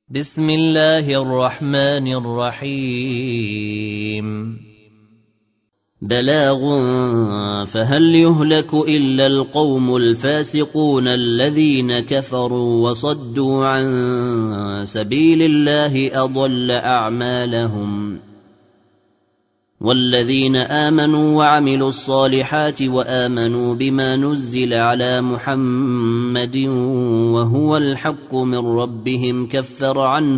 بسم الله الرحمن الرحيم بلاغ فهل يهلك إلا القوم الفاسقون الذين كفروا وصدوا عن سبيل الله أضل أعمالهم والذين آمنوا وعملوا الصالحات وآمنوا بما نزل على محمد وهو الحق من ربهم كفر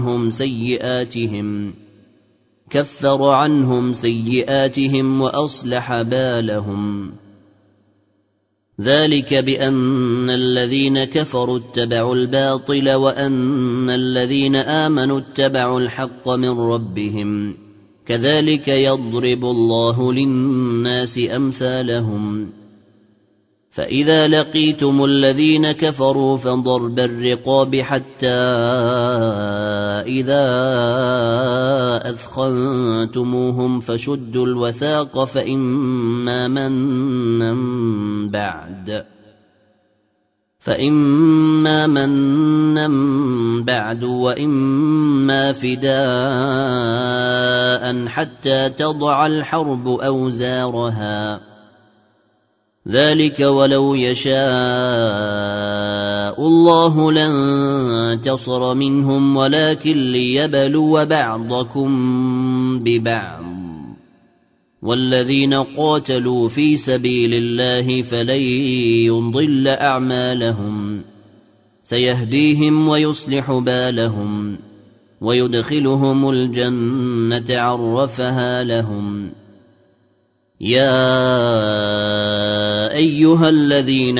عنهم سيئاتهم وأصلح بالهم ذلك بأن الذين كفروا اتبعوا الباطل وأن الذين آمنوا اتبعوا الحق من ربهم كذلك يضرب الله للناس أمثالهم فإذا لقيتم الذين كفروا فضرب الرقاب حتى إذا أثخنتموهم فشدوا الوثاق فإما منا بعد وإما فداء حتى تضع الحرب أوزارها ذلك ولو يشاء الله لانتصر منهم ولكن ليبلو بعضكم ببعض والذين قاتلوا في سبيل الله فلن يضل أعمالهم سيهديهم ويصلح بالهم ويدخلهم الجنة عرفها لهم يا أيها الذين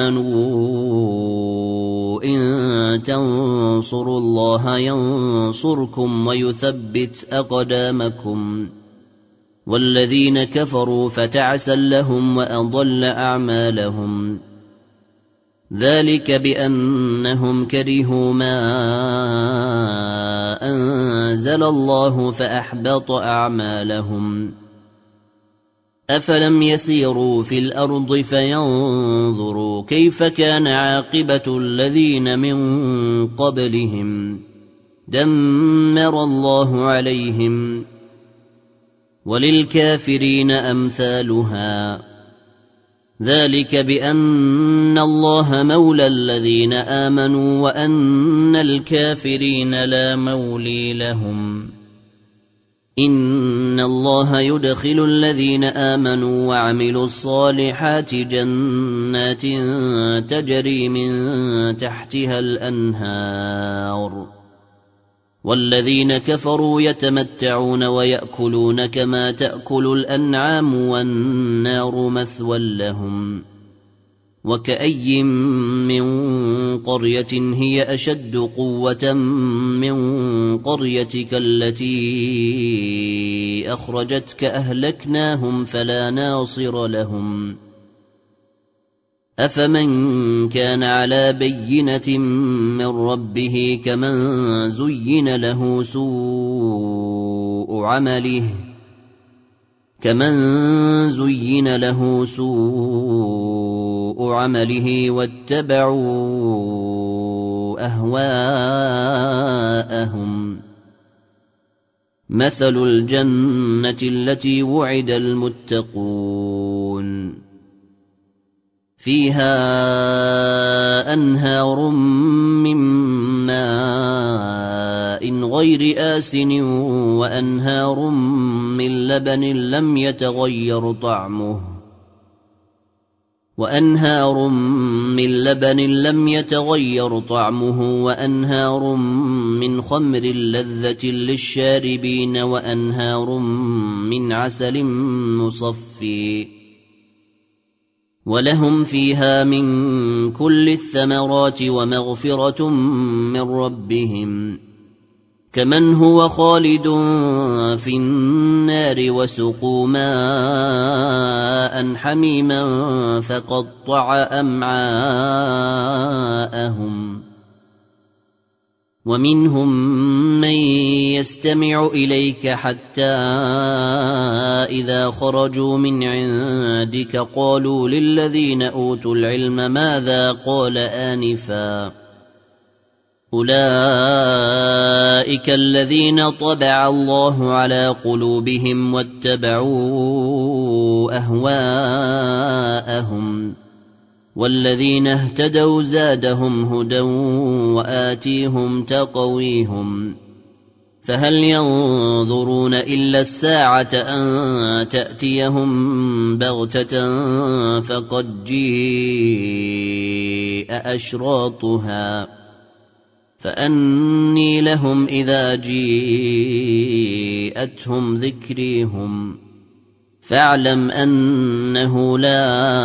آمنوا إن تنصروا الله ينصركم ويثبت أقدامكم والذين كفروا فتعسا لهم وأضل أعمالهم ذلك بأنهم كرهوا ما أنزل الله فأحبط أعمالهم أفلم يسيروا في الأرض فينظروا كيف كان عاقبة الذين من قبلهم دمر الله عليهم وللكافرين أمثالها ذلك بأن الله مولى الذين آمنوا وأن الكافرين لا مولي لهم إن الله يدخل الذين آمنوا وعملوا الصالحات جنات تجري من تحتها الأنهار والذين كفروا يتمتعون ويأكلون كما تأكل الأنعام والنار مثوى لهم وكأي من قرية هي أشد قوة من قريتك التي أخرجتك أهلكناهم فلا ناصر لهم أفمن كان على بينة من ربه كمن زين له سوء عمله واتبعوا أهواءهم مثل الجنة التي وعد المتقون فيها أنهار من ماء غير آسن وأنهار من لبن لم يتغير طعمه وأنهار من خمر لذة للشاربين وأنهار من عسل مصفي ولهم فيها من كل الثمرات ومغفرة من ربهم كمن هو خالد في النار وسقوا ماء حميما فقطع أمعاءهم ومنهم من يستمع إليك حتى إذا خرجوا من عندك قالوا للذين أوتوا العلم ماذا قال آنفا أولئك أولئك الذين طبع الله على قلوبهم واتبعوا أهواءهم والذين اهتدوا زادهم هدى وآتيهم تقويهم فهل ينظرون إلا الساعة أن تأتيهم بغتة فقد جيء أشراطها فأني لهم إذا جيءتهم ذكريهم فاعلم أنه لا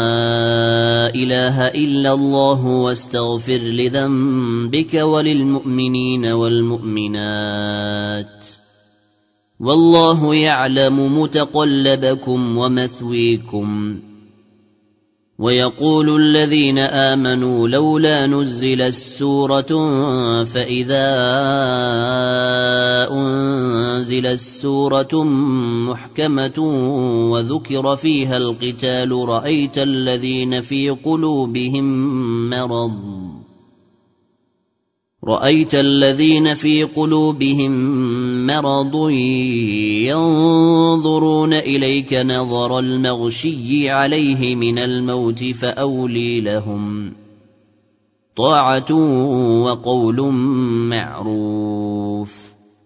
إله إلا الله واستغفر لذنبك وللمؤمنين والمؤمنات والله يعلم متقلبكم ومثويكم ويقول الذين آمنوا لولا نزلت سورة فإذا أنزلت سورة محكمة وذكر فيها القتال رأيت الذين في قلوبهم مرض ينظرون إليك نظر المغشي عليه من الموت فأولي لهم طاعة وقول معروف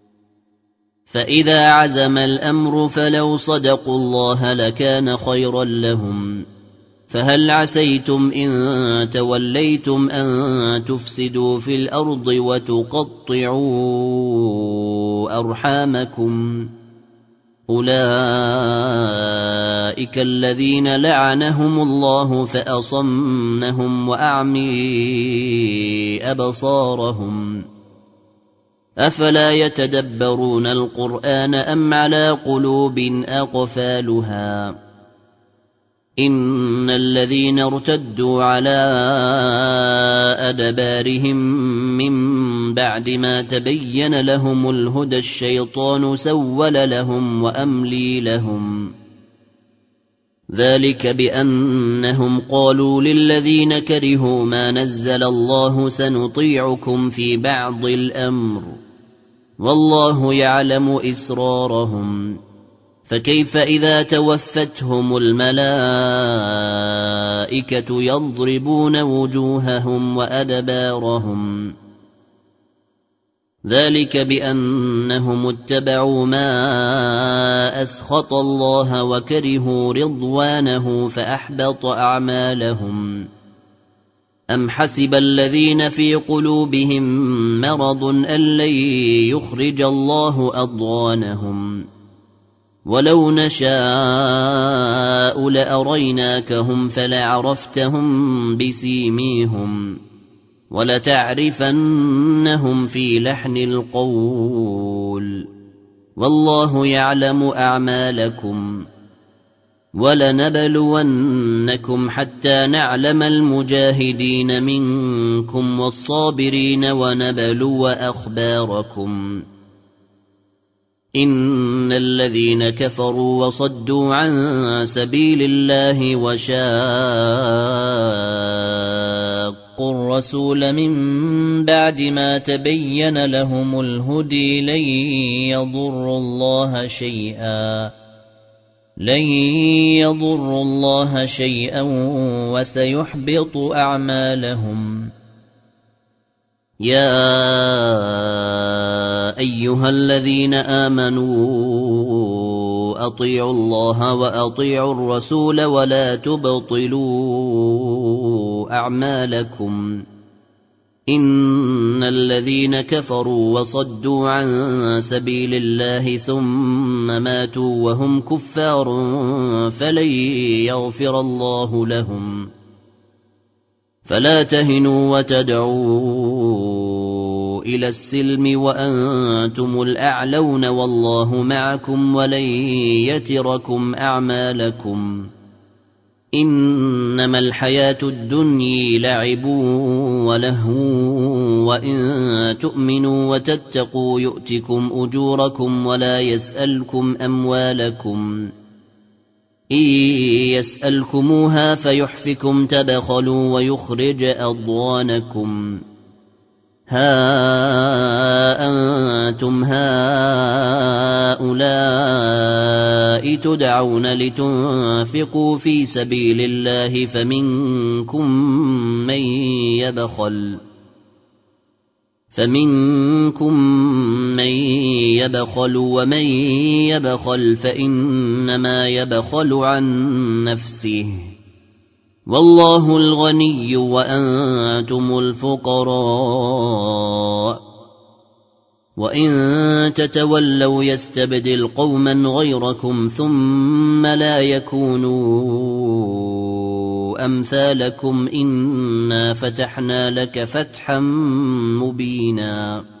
فإذا عزم الأمر فلو صدقوا الله لكان خيرا لهم فهل عسيتم إن توليتم أن تفسدوا في الأرض وتقطعوا أرحامكم أولئك الذين لعنهم الله فأصمهم وأعمي أبصارهم أفلا يتدبرون القرآن أم على قلوب أقفالها إن الذين ارتدوا على أدبارهم من بعد ما تبين لهم الهدى الشيطان سول لهم وأملي لهم ذلك بأنهم قالوا للذين كرهوا ما نزل الله سنطيعكم في بعض الأمر والله يعلم إسرارهم فكيف إذا توفتهم الملائكة يضربون وجوههم وأدبارهم ذلك بأنهم اتبعوا ما أسخط الله وكرهوا رضوانه فأحبط أعمالهم أم حسب الذين في قلوبهم مرض أن لن يخرج الله أضغانهم ولو نشاء لأريناكهم فلعرفتهم بسيميهم ولتعرفنهم في لحن القول والله يعلم أعمالكم ولنبلونكم حتى نعلم المجاهدين منكم والصابرين ونبلو أخباركم إن الذين كفروا وصدوا عن سبيل الله وشاقوا الرسول من بعد ما تبين لهم الهدي لن يضروا الله شيئا وسيحبط أعمالهم يا أيها الذين آمنوا أطيعوا الله وأطيعوا الرسول ولا تبطلوا أعمالكم إن الذين كفروا وصدوا عن سبيل الله ثم ماتوا وهم كفار فلن يغفر الله لهم فلا تهنوا وتدعوا إلى السلم وأنتم الأعلون والله معكم ولن يتركم أعمالكم إنما الحياة الدنيا لعب ولهو وإن تؤمنوا وتتقوا يؤتكم أجوركم ولا يسألكم أموالكم إن يسألكموها فيحفكم تبخلوا ويخرج أضغانكم ها تدعون لتنفقوا في سبيل الله فمنكم من يبخل ومن يبخل فإنما يبخل عن نفسه والله الغني وأنتم الفقراء وإن تتولوا يستبدل قوما غيركم ثم لا يكونوا أمثالكم إنا فتحنا لك فتحا مبينا